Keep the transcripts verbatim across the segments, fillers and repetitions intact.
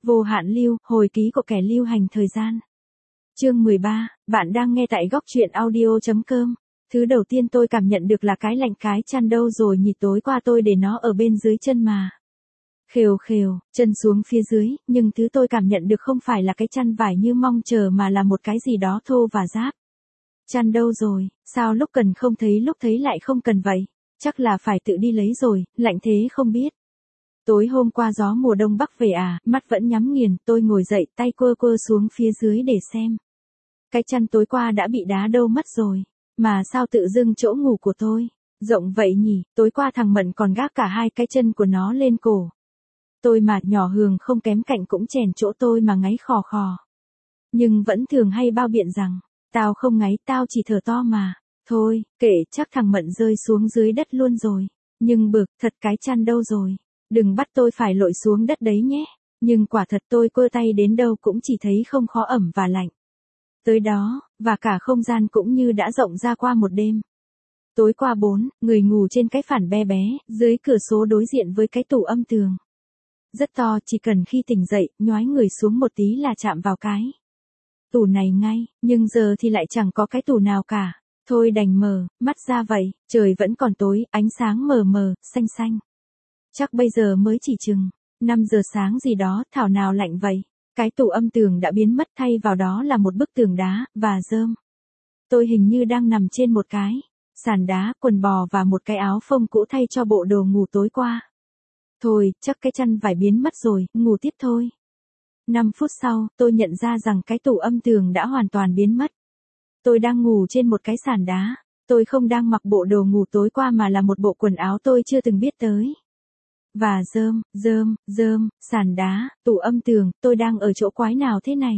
Vô hạn lưu, hồi ký của kẻ lưu hành thời gian. Chương mười ba, bạn đang nghe tại góc truyện audio chấm com. Thứ đầu tiên tôi cảm nhận được là cái lạnh cái chăn đâu rồi nhỉ, tối qua tôi để nó ở bên dưới chân mà. Khều khều, chân xuống phía dưới, nhưng thứ tôi cảm nhận được không phải là cái chăn vải như mong chờ mà là một cái gì đó thô và ráp. Chăn đâu rồi, sao lúc cần không thấy lúc thấy lại không cần vậy? Chắc là phải tự đi lấy rồi, lạnh thế không biết. Tối hôm qua gió mùa đông bắc về à, mắt vẫn nhắm nghiền, tôi ngồi dậy, tay quơ quơ xuống phía dưới để xem. Cái chăn tối qua đã bị đá đâu mất rồi, mà sao tự dưng chỗ ngủ của tôi rộng vậy nhỉ, tối qua thằng Mận còn gác cả hai cái chân của nó lên cổ. Tôi mà nhỏ Hường không kém cạnh cũng chèn chỗ tôi mà ngáy khò khò. Nhưng vẫn thường hay bao biện rằng, tao không ngáy, tao chỉ thở to mà. Thôi, kệ, chắc thằng Mận rơi xuống dưới đất luôn rồi. Nhưng bực, thật cái chăn đâu rồi? Đừng bắt tôi phải lội xuống đất đấy nhé. Nhưng quả thật tôi quơ tay đến đâu cũng chỉ thấy không khó ẩm và lạnh. Tới đó, và cả không gian cũng như đã rộng ra qua một đêm. Tối qua bốn, người ngủ trên cái phản be bé, dưới cửa sổ đối diện với cái tủ âm tường. Rất to, chỉ cần khi tỉnh dậy, nhoái người xuống một tí là chạm vào cái tủ này ngay, nhưng giờ thì lại chẳng có cái tủ nào cả. Thôi đành mở mắt ra vậy, trời vẫn còn tối, ánh sáng mờ mờ, xanh xanh. Chắc bây giờ mới chỉ chừng năm giờ sáng gì đó, thảo nào lạnh vậy. Cái tủ âm tường đã biến mất, thay vào đó là một bức tường đá và rơm. Tôi hình như đang nằm trên một cái sàn đá, quần bò và một cái áo phông cũ thay cho bộ đồ ngủ tối qua. Thôi, chắc cái chăn vải biến mất rồi, ngủ tiếp thôi. năm phút sau, tôi nhận ra rằng cái tủ âm tường đã hoàn toàn biến mất. Tôi đang ngủ trên một cái sàn đá. Tôi không đang mặc bộ đồ ngủ tối qua mà là một bộ quần áo tôi chưa từng biết tới. Và rơm, rơm, rơm, sàn đá, tủ âm tường, tôi đang ở chỗ quái nào thế này?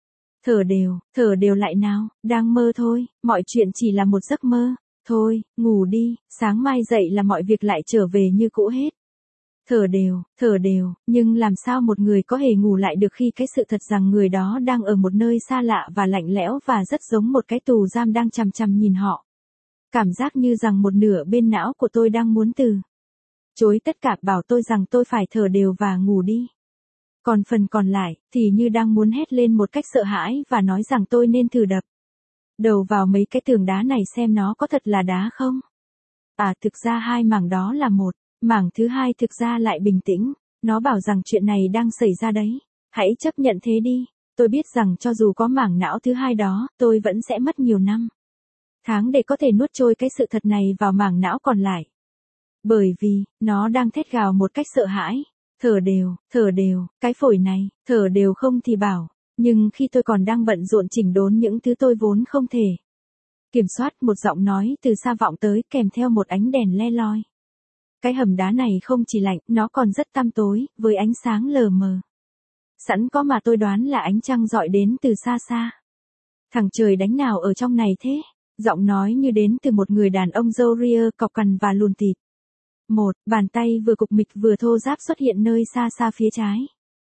Thở đều, thở đều lại nào, đang mơ thôi, mọi chuyện chỉ là một giấc mơ. Thôi, ngủ đi, sáng mai dậy là mọi việc lại trở về như cũ hết. Thở đều, thở đều, nhưng làm sao một người có hề ngủ lại được khi cái sự thật rằng người đó đang ở một nơi xa lạ và lạnh lẽo và rất giống một cái tù giam đang chằm chằm nhìn họ. Cảm giác như rằng một nửa bên não của tôi đang muốn từ chối tất cả, bảo tôi rằng tôi phải thở đều và ngủ đi. Còn phần còn lại, thì như đang muốn hét lên một cách sợ hãi và nói rằng tôi nên thử đập đầu vào mấy cái tường đá này xem nó có thật là đá không. À, thực ra hai mảng đó là một. Mảng thứ hai thực ra lại bình tĩnh, nó bảo rằng chuyện này đang xảy ra đấy, hãy chấp nhận thế đi. Tôi biết rằng cho dù có mảng não thứ hai đó, tôi vẫn sẽ mất nhiều năm tháng để có thể nuốt trôi cái sự thật này vào mảng não còn lại. Bởi vì, nó đang thét gào một cách sợ hãi. Thở đều, thở đều, cái phổi này, thở đều không thì bảo. Nhưng khi tôi còn đang bận rộn chỉnh đốn những thứ tôi vốn không thể kiểm soát, một giọng nói từ xa vọng tới kèm theo một ánh đèn le loi. Cái hầm đá này không chỉ lạnh, nó còn rất tăm tối, với ánh sáng lờ mờ. Sẵn có mà tôi đoán là ánh trăng rọi đến từ xa xa. Thằng trời đánh nào ở trong này thế? Giọng nói như đến từ một người đàn ông râu ria, cọc cằn và lùn tịt. Một, bàn tay vừa cục mịch vừa thô ráp xuất hiện nơi xa xa phía trái.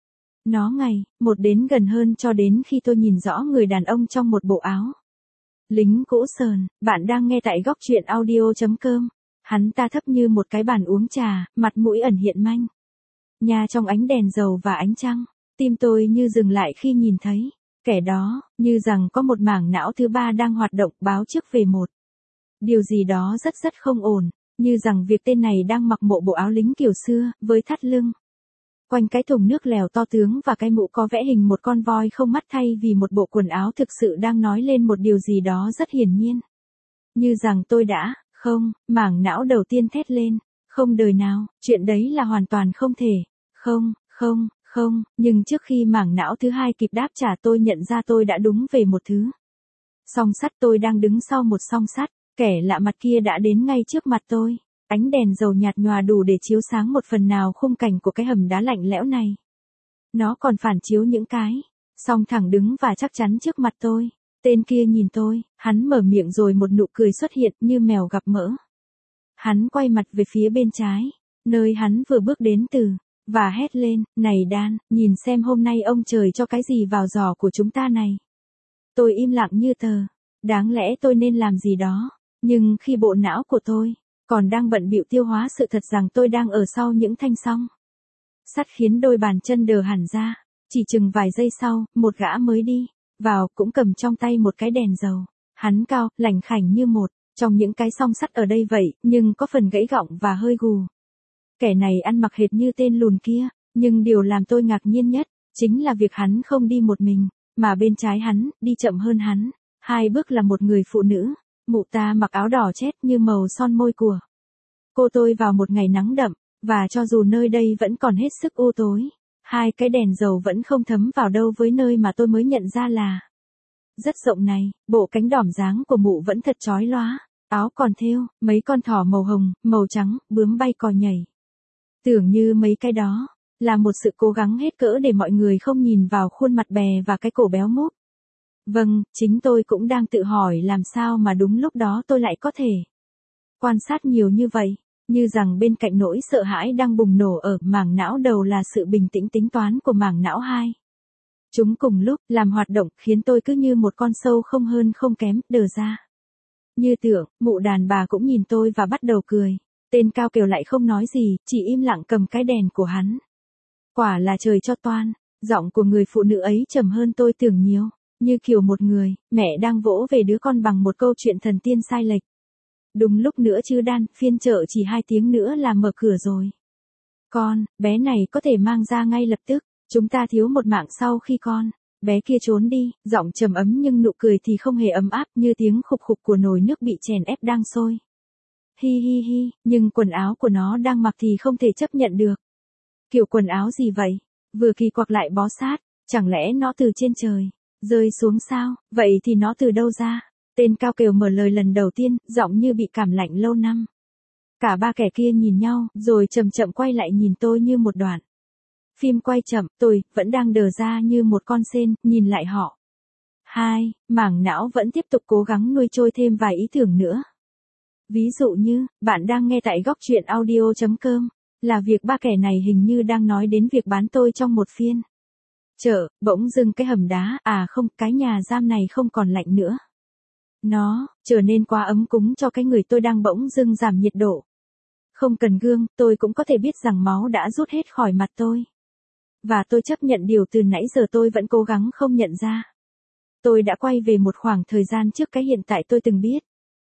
Nó ngày, một đến gần hơn cho đến khi tôi nhìn rõ người đàn ông trong một bộ áo lính cũ sờn. Bạn đang nghe tại góc truyện audio chấm com. Hắn ta thấp như một cái bàn uống trà, mặt mũi ẩn hiện manh nha trong ánh đèn dầu và ánh trăng. Tim tôi như dừng lại khi nhìn thấy kẻ đó, như rằng có một mảng não thứ ba đang hoạt động báo trước về một điều gì đó rất rất không ổn, như rằng việc tên này đang mặc bộ bộ áo lính kiểu xưa, với thắt lưng quanh cái thùng nước lèo to tướng và cái mũ có vẽ hình một con voi không mắt, thay vì một bộ quần áo thực sự đang nói lên một điều gì đó rất hiển nhiên. Như rằng tôi đã, không, mảng não đầu tiên thét lên, không đời nào, chuyện đấy là hoàn toàn không thể, không, không, không, nhưng trước khi mảng não thứ hai kịp đáp trả tôi nhận ra tôi đã đúng về một thứ. Song sắt, tôi đang đứng sau một song sắt, kẻ lạ mặt kia đã đến ngay trước mặt tôi. Ánh đèn dầu nhạt nhòa đủ để chiếu sáng một phần nào khung cảnh của cái hầm đá lạnh lẽo này. Nó còn phản chiếu những cái song thẳng đứng và chắc chắn trước mặt tôi. Tên kia nhìn tôi, hắn mở miệng rồi một nụ cười xuất hiện như mèo gặp mỡ. Hắn quay mặt về phía bên trái, nơi hắn vừa bước đến từ, và hét lên, này Dan, nhìn xem hôm nay ông trời cho cái gì vào giỏ của chúng ta này. Tôi im lặng như tờ, đáng lẽ tôi nên làm gì đó, nhưng khi bộ não của tôi còn đang bận bịu tiêu hóa sự thật rằng tôi đang ở sau những thanh song sắt khiến đôi bàn chân đờ hẳn ra, Chỉ chừng vài giây sau, một gã mới đi vào, cũng cầm trong tay một cái đèn dầu. Hắn cao, lảnh khảnh như một trong những cái song sắt ở đây vậy, nhưng có phần gãy gọng và hơi gù. Kẻ này ăn mặc hệt như tên lùn kia, nhưng điều làm tôi ngạc nhiên nhất, chính là việc hắn không đi một mình, mà bên trái hắn, đi chậm hơn hắn, hai bước là một người phụ nữ. Mụ ta mặc áo đỏ chét như màu son môi của cô tôi vào một ngày nắng đậm, và cho dù nơi đây vẫn còn hết sức u tối, hai cái đèn dầu vẫn không thấm vào đâu với nơi mà tôi mới nhận ra là rất rộng này. Bộ cánh đỏm dáng của mụ vẫn thật chói lóa, áo còn thêu mấy con thỏ màu hồng, màu trắng, bướm bay cò nhảy. Tưởng như mấy cái đó là một sự cố gắng hết cỡ để mọi người không nhìn vào khuôn mặt bè và cái cổ béo múp. Vâng, chính tôi cũng đang tự hỏi làm sao mà đúng lúc đó tôi lại có thể quan sát nhiều như vậy, như rằng bên cạnh nỗi sợ hãi đang bùng nổ ở mảng não đầu là sự bình tĩnh tính toán của mảng não hai. Chúng cùng lúc làm hoạt động khiến tôi cứ như một con sâu không hơn không kém, đờ ra. Như tưởng, mụ đàn bà cũng nhìn tôi và bắt đầu cười. Tên cao kiều lại không nói gì, chỉ im lặng cầm cái đèn của hắn. Quả là trời cho toan, giọng của người phụ nữ ấy trầm hơn tôi tưởng nhiều, như kiểu một người mẹ đang vỗ về đứa con bằng một câu chuyện thần tiên sai lệch. Đúng lúc nữa chứ đan, phiên chợ chỉ hai tiếng nữa là mở cửa rồi. Con, bé này có thể mang ra ngay lập tức, chúng ta thiếu một mạng sau khi con bé kia trốn đi. Giọng trầm ấm nhưng nụ cười thì không hề ấm áp, như tiếng khục khục của nồi nước bị chèn ép đang sôi. Hi hi hi, nhưng quần áo của nó đang mặc thì không thể chấp nhận được. Kiểu quần áo gì vậy? Vừa kỳ quặc lại bó sát, chẳng lẽ nó từ trên trời rơi xuống sao? Vậy thì nó từ đâu ra? Tên cao kiều mở lời lần đầu tiên, giọng như bị cảm lạnh lâu năm. Cả ba kẻ kia nhìn nhau, rồi chậm chậm quay lại nhìn tôi như một đoạn phim quay chậm. Tôi vẫn đang đờ ra như một con sên, nhìn lại họ. Hai, mảng não vẫn tiếp tục cố gắng nuôi trôi thêm vài ý tưởng nữa. Ví dụ như, bạn đang nghe tại góc truyện audio chấm com, là việc ba kẻ này hình như đang nói đến việc bán tôi trong một phiên chợ. Bỗng dưng cái hầm đá, à không, cái nhà giam này không còn lạnh nữa. Nó trở nên quá ấm cúng cho cái người tôi đang bỗng dưng giảm nhiệt độ. Không cần gương, tôi cũng có thể biết rằng máu đã rút hết khỏi mặt tôi. Và tôi chấp nhận điều từ nãy giờ tôi vẫn cố gắng không nhận ra. Tôi đã quay về một khoảng thời gian trước cái hiện tại tôi từng biết.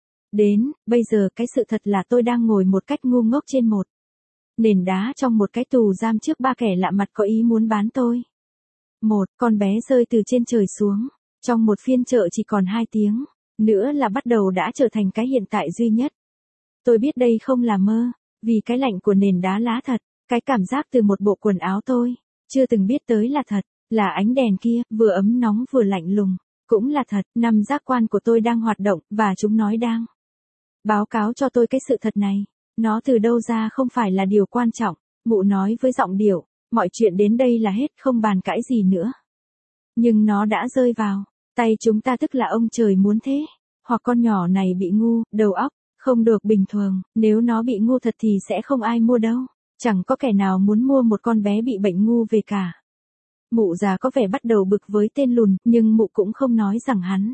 Đến, bây giờ cái sự thật là tôi đang ngồi một cách ngu ngốc trên một nền đá trong một cái tù giam trước ba kẻ lạ mặt có ý muốn bán tôi. Một, con bé rơi từ trên trời xuống. Trong một phiên chợ chỉ còn hai tiếng nữa là bắt đầu đã trở thành cái hiện tại duy nhất. Tôi biết đây không là mơ, vì cái lạnh của nền đá lá thật, cái cảm giác từ một bộ quần áo tôi chưa từng biết tới là thật, là ánh đèn kia, vừa ấm nóng vừa lạnh lùng, cũng là thật. Năm giác quan của tôi đang hoạt động, và chúng nói đang báo cáo cho tôi cái sự thật này. Nó từ đâu ra không phải là điều quan trọng. Mụ nói với giọng điệu, mọi chuyện đến đây là hết, không bàn cãi gì nữa. Nhưng nó đã rơi vào tay chúng ta, tức là ông trời muốn thế. Hoặc con nhỏ này bị ngu, đầu óc không được bình thường. Nếu nó bị ngu thật thì sẽ không ai mua đâu. Chẳng có kẻ nào muốn mua một con bé bị bệnh ngu về cả. Mụ già có vẻ bắt đầu bực với tên lùn, nhưng mụ cũng không nói rằng hắn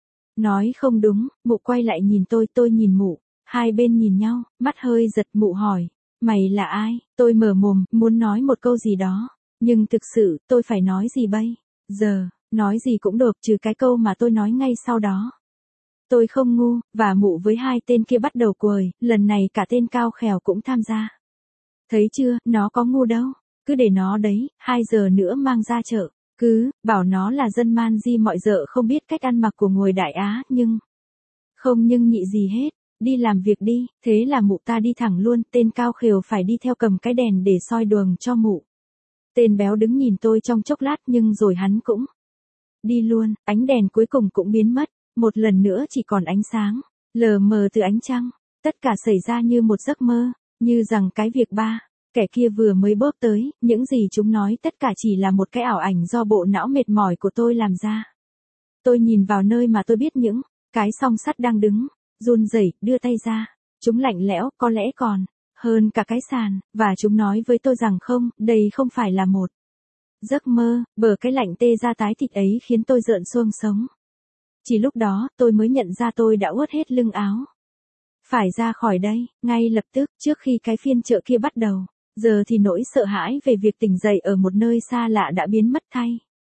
nói không đúng. Mụ quay lại nhìn tôi, tôi nhìn mụ. Hai bên nhìn nhau, mắt hơi giật. Mụ hỏi, mày là ai? Tôi mở mồm, muốn nói một câu gì đó. Nhưng thực sự, tôi phải nói gì bây giờ? Nói gì cũng được trừ cái câu mà tôi nói ngay sau đó. Tôi không ngu, và mụ với hai tên kia bắt đầu quời, lần này cả tên cao khèo cũng tham gia. Thấy chưa, nó có ngu đâu, cứ để nó đấy, hai giờ nữa mang ra chợ, cứ bảo nó là dân man di mọi dợ không biết cách ăn mặc của người Đại Á, nhưng không nhưng nhị gì hết, đi làm việc đi. Thế là mụ ta đi thẳng luôn, tên cao khèo phải đi theo cầm cái đèn để soi đường cho mụ. Tên béo đứng nhìn tôi trong chốc lát nhưng rồi hắn cũng đi luôn. Ánh đèn cuối cùng cũng biến mất, một lần nữa chỉ còn ánh sáng lờ mờ từ ánh trăng. Tất cả xảy ra như một giấc mơ, như rằng cái việc ba kẻ kia vừa mới bước tới, những gì chúng nói tất cả chỉ là một cái ảo ảnh do bộ não mệt mỏi của tôi làm ra. Tôi nhìn vào nơi mà tôi biết những cái song sắt đang đứng, run rẩy, đưa tay ra. Chúng lạnh lẽo, có lẽ còn hơn cả cái sàn, và chúng nói với tôi rằng không, đây không phải là một giấc mơ. Bờ cái lạnh tê ra tái thịt ấy khiến tôi rợn xương sống. Chỉ lúc đó, tôi mới nhận ra tôi đã ướt hết lưng áo. Phải ra khỏi đây, ngay lập tức, trước khi cái phiên chợ kia bắt đầu. Giờ thì nỗi sợ hãi về việc tỉnh dậy ở một nơi xa lạ đã biến mất thay.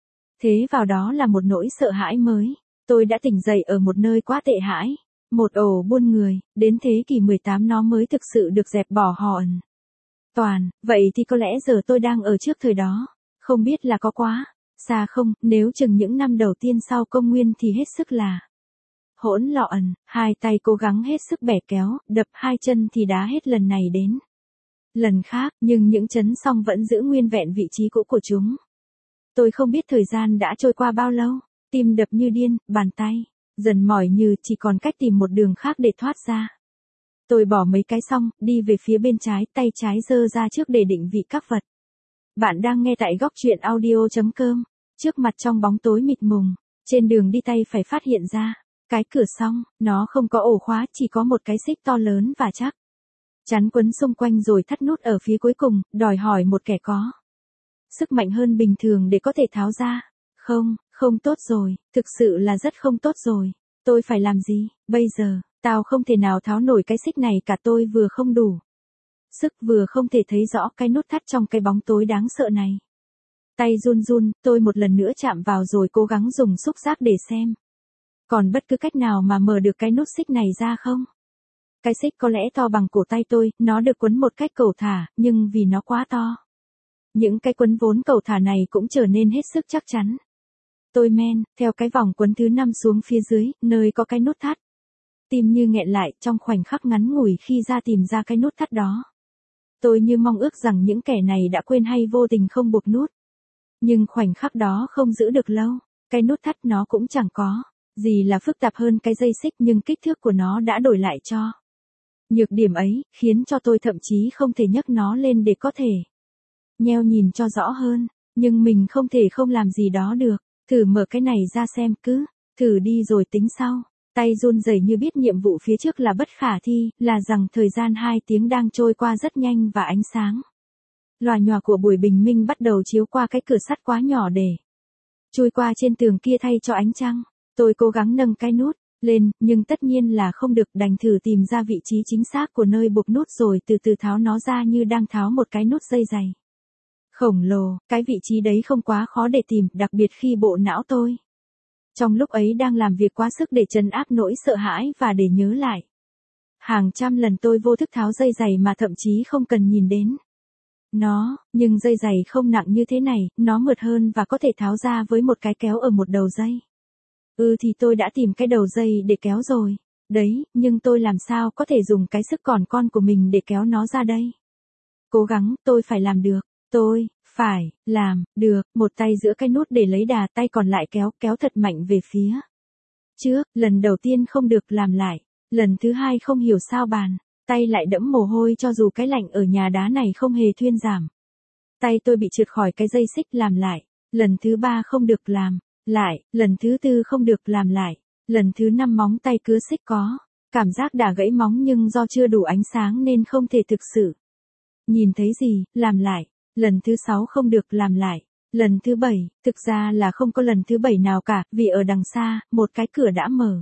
Thế vào đó là một nỗi sợ hãi mới. Tôi đã tỉnh dậy ở một nơi quá tệ hãi. Một ổ buôn người, đến thế kỷ mười tám nó mới thực sự được dẹp bỏ hòn. Toàn, vậy thì có lẽ giờ tôi đang ở trước thời đó. Không biết là có quá xa không, nếu chừng những năm đầu tiên sau công nguyên thì hết sức là hỗn loạn, hai tay cố gắng hết sức bẻ kéo, đập hai chân thì đá hết lần này đến lần khác, nhưng những chấn song vẫn giữ nguyên vẹn vị trí cũ của chúng. Tôi không biết thời gian đã trôi qua bao lâu, tim đập như điên, bàn tay dần mỏi như chỉ còn cách tìm một đường khác để thoát ra. Tôi bỏ mấy cái xong, đi về phía bên trái, tay trái giơ ra trước để định vị các vật. Bạn đang nghe tại góc truyện audio.com. Trước mặt trong bóng tối mịt mùng, trên đường đi tay phải phát hiện ra cái cửa xong, nó không có ổ khóa, chỉ có một cái xích to lớn và chắc chắn quấn xung quanh rồi thắt nút ở phía cuối cùng, đòi hỏi một kẻ có sức mạnh hơn bình thường để có thể tháo ra. Không, không tốt rồi, thực sự là rất không tốt rồi. Tôi phải làm gì, bây giờ, tao không thể nào tháo nổi cái xích này cả, tôi vừa không đủ sức vừa không thể thấy rõ cái nút thắt trong cái bóng tối đáng sợ này. Tay run run, tôi một lần nữa chạm vào rồi cố gắng dùng xúc giác để xem còn bất cứ cách nào mà mở được cái nút xích này ra không. Cái xích có lẽ to bằng cổ tay tôi, nó được quấn một cách cẩu thả, nhưng vì nó quá to, những cái quấn vốn cẩu thả này cũng trở nên hết sức chắc chắn. Tôi men theo cái vòng quấn thứ năm xuống phía dưới, nơi có cái nút thắt. Tim như nghẹn lại trong khoảnh khắc ngắn ngủi khi ra tìm ra cái nút thắt đó. Tôi như mong ước rằng những kẻ này đã quên hay vô tình không buộc nút. Nhưng khoảnh khắc đó không giữ được lâu, cái nút thắt nó cũng chẳng có gì là phức tạp hơn cái dây xích, nhưng kích thước của nó đã đổi lại cho nhược điểm ấy, khiến cho tôi thậm chí không thể nhấc nó lên để có thể nheo nhìn cho rõ hơn. Nhưng mình không thể không làm gì đó được. Thử mở cái này ra xem, cứ thử đi rồi tính sau. Tay run rẩy như biết nhiệm vụ phía trước là bất khả thi, là rằng thời gian hai tiếng đang trôi qua rất nhanh và ánh sáng lòa nhòa của buổi bình minh bắt đầu chiếu qua cái cửa sắt quá nhỏ để chui qua trên tường kia thay cho ánh trăng. Tôi cố gắng nâng cái nút lên, nhưng tất nhiên là không được, đành thử tìm ra vị trí chính xác của nơi buộc nút rồi từ từ tháo nó ra như đang tháo một cái nút dây giày khổng lồ. Cái vị trí đấy không quá khó để tìm, đặc biệt khi bộ não tôi trong lúc ấy đang làm việc quá sức để trấn áp nỗi sợ hãi và để nhớ lại hàng trăm lần tôi vô thức tháo dây giày mà thậm chí không cần nhìn đến nó. Nhưng dây giày không nặng như thế này, nó mượt hơn và có thể tháo ra với một cái kéo ở một đầu dây. Ừ thì tôi đã tìm cái đầu dây để kéo rồi đấy, nhưng tôi làm sao có thể dùng cái sức còn con của mình để kéo nó ra đây. Cố gắng, tôi phải làm được. Tôi phải làm được. Một tay giữa cái nút để lấy đà, tay còn lại kéo, kéo thật mạnh về phía trước. Lần đầu tiên không được, làm lại. Lần thứ hai không hiểu sao bàn tay lại đẫm mồ hôi, cho dù cái lạnh ở nhà đá này không hề thuyên giảm. Tay tôi bị trượt khỏi cái dây xích, làm lại. Lần thứ ba không được, làm lại. Lần thứ tư không được, làm lại. Lần thứ năm móng tay cứa xích có cảm giác đã gãy móng, nhưng do chưa đủ ánh sáng nên không thể thực sự nhìn thấy gì, làm lại. Lần thứ sáu không được, làm lại. Lần thứ bảy, thực ra là không có lần thứ bảy nào cả, vì ở đằng xa, một cái cửa đã mở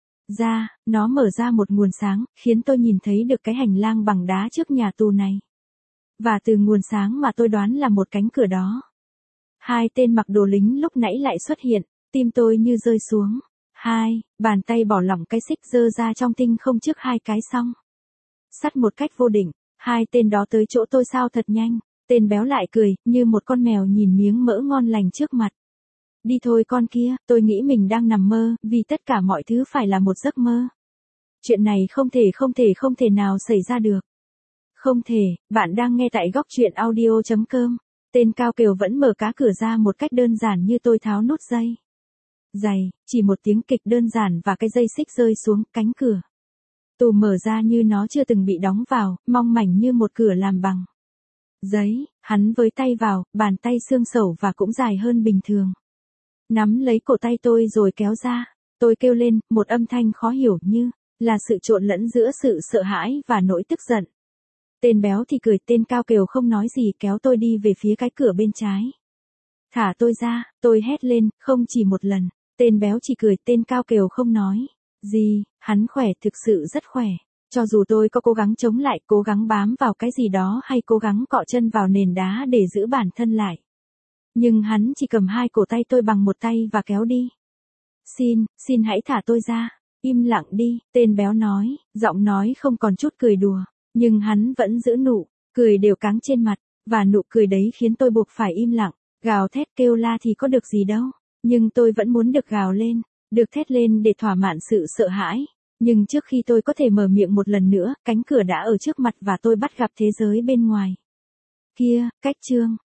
ra, nó mở ra một nguồn sáng, khiến tôi nhìn thấy được cái hành lang bằng đá trước nhà tù này. Và từ nguồn sáng mà tôi đoán là một cánh cửa đó, hai tên mặc đồ lính lúc nãy lại xuất hiện, tim tôi như rơi xuống. Hai, bàn tay bỏ lỏng cái xích giơ ra trong tinh không trước hai cái xong sắt một cách vô định. Hai tên đó tới chỗ tôi sao thật nhanh. Tên béo lại cười, như một con mèo nhìn miếng mỡ ngon lành trước mặt. Đi thôi con kia, tôi nghĩ mình đang nằm mơ, vì tất cả mọi thứ phải là một giấc mơ. Chuyện này không thể không thể không thể nào xảy ra được. Không thể. Bạn đang nghe tại góc truyện audio.com. Tên cao kiều vẫn mở cá cửa ra một cách đơn giản như tôi tháo nút dây giày, chỉ một tiếng kịch đơn giản và cái dây xích rơi xuống, cánh cửa tù mở ra như nó chưa từng bị đóng vào, mong mảnh như một cửa làm bằng giấy. Hắn với tay vào, bàn tay xương sẩu và cũng dài hơn bình thường, nắm lấy cổ tay tôi rồi kéo ra. Tôi kêu lên, một âm thanh khó hiểu như là sự trộn lẫn giữa sự sợ hãi và nỗi tức giận. Tên béo thì cười, tên cao kiều không nói gì, kéo tôi đi về phía cái cửa bên trái. Thả tôi ra, tôi hét lên, không chỉ một lần. Tên béo chỉ cười, tên cao kiều không nói gì, hắn khỏe, thực sự rất khỏe. Cho dù tôi có cố gắng chống lại, cố gắng bám vào cái gì đó hay cố gắng cọ chân vào nền đá để giữ bản thân lại. Nhưng hắn chỉ cầm hai cổ tay tôi bằng một tay và kéo đi. Xin, xin hãy thả tôi ra. Im lặng đi, tên béo nói, giọng nói không còn chút cười đùa. Nhưng hắn vẫn giữ nụ, cười đều cáng trên mặt, và nụ cười đấy khiến tôi buộc phải im lặng. Gào thét kêu la thì có được gì đâu. Nhưng tôi vẫn muốn được gào lên, được thét lên để thỏa mãn sự sợ hãi. Nhưng trước khi tôi có thể mở miệng một lần nữa, cánh cửa đã ở trước mặt và tôi bắt gặp thế giới bên ngoài. Kia, cách chương.